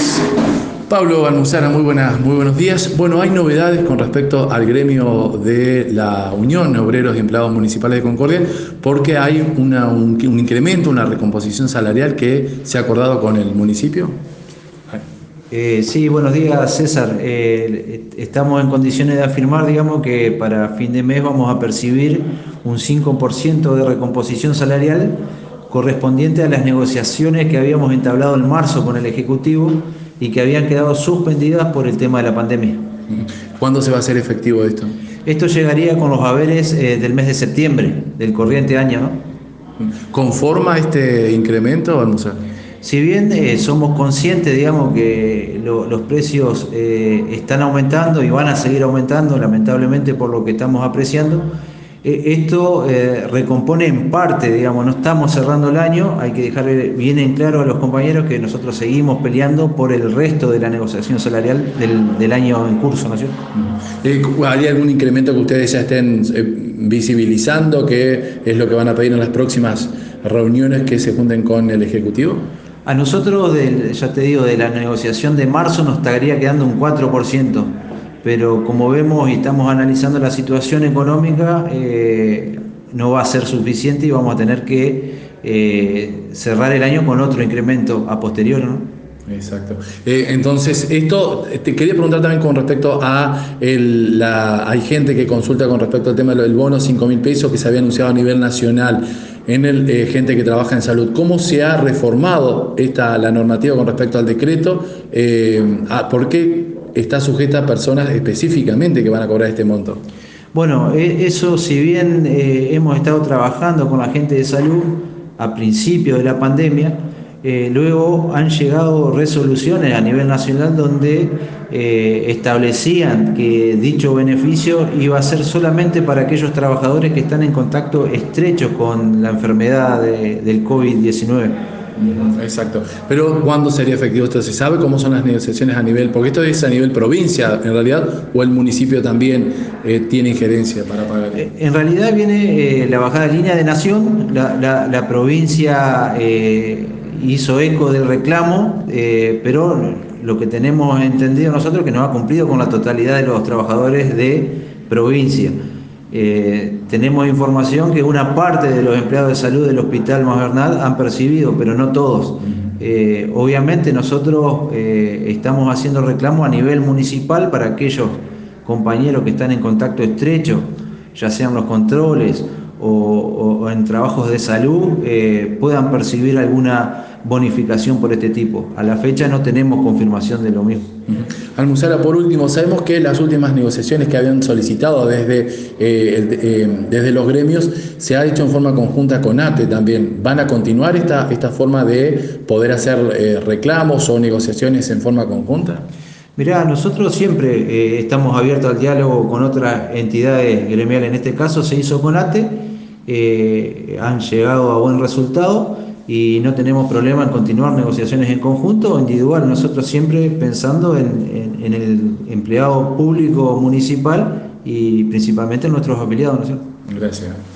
días. Pablo Almuzara, muy buenos días. Bueno, hay novedades con respecto al gremio de la Unión de Obreros y Empleados Municipales de Concordia, porque hay un incremento, una recomposición salarial que se ha acordado con el municipio. Sí, buenos días, César. Estamos en condiciones de afirmar, digamos, que para fin de mes vamos a percibir un 5% de recomposición salarial correspondiente a las negociaciones que habíamos entablado en marzo con el Ejecutivo y que habían quedado suspendidas por el tema de la pandemia. ¿Cuándo se va a hacer efectivo esto? Esto llegaría con los haberes del mes de septiembre, del corriente año, ¿no? ¿Conforma este incremento, Almuzara? Si bien somos conscientes, digamos, que los precios están aumentando y van a seguir aumentando, lamentablemente por lo que estamos apreciando, esto recompone en parte, digamos, no estamos cerrando el año, hay que dejar bien en claro a los compañeros que nosotros seguimos peleando por el resto de la negociación salarial del año en curso, ¿no es cierto? ¿Hay algún incremento que ustedes ya estén visibilizando, que es lo que van a pedir en las próximas reuniones que se junten con el Ejecutivo? A nosotros, ya te digo, de la negociación de marzo nos estaría quedando un 4%, pero como vemos y estamos analizando la situación económica, no va a ser suficiente y vamos a tener que cerrar el año con otro incremento a posteriori, ¿no? Exacto. Entonces, esto, te quería preguntar también con respecto a hay gente que consulta con respecto al tema del bono 5.000 pesos que se había anunciado a nivel nacional, gente que trabaja en salud. ¿Cómo se ha reformado la normativa con respecto al decreto? ¿Por qué está sujeta a personas específicamente que van a cobrar este monto? Bueno, eso, si bien hemos estado trabajando con la gente de salud a principio de la pandemia, luego han llegado resoluciones a nivel nacional donde establecían que dicho beneficio iba a ser solamente para aquellos trabajadores que están en contacto estrecho con la enfermedad del COVID-19. Exacto. Pero ¿cuándo sería efectivo esto? ¿Se sabe cómo son las negociaciones a nivel? Porque esto es a nivel provincia, en realidad, o el municipio también tiene injerencia para pagar. En realidad viene la bajada de línea de Nación, la provincia hizo eco del reclamo, pero lo que tenemos entendido nosotros es que no ha cumplido con la totalidad de los trabajadores de provincia. Tenemos información que una parte de los empleados de salud del Hospital Masbernal han percibido, pero no todos. Obviamente nosotros estamos haciendo reclamo a nivel municipal para aquellos compañeros que están en contacto estrecho, ya sean los controles o en trabajos de salud, puedan percibir alguna bonificación por este tipo. A la fecha no tenemos confirmación de lo mismo. Almuzara, por último, sabemos que las últimas negociaciones que habían solicitado desde los gremios se ha hecho en forma conjunta con ATE también. ¿Van a continuar esta forma de poder hacer reclamos o negociaciones en forma conjunta? Mirá, nosotros siempre estamos abiertos al diálogo con otras entidades gremiales. En este caso se hizo con ATE, han llegado a buen resultado y no tenemos problema en continuar negociaciones en conjunto o individual. Nosotros siempre pensando en el empleado público municipal y principalmente en nuestros afiliados, ¿no es cierto? Gracias.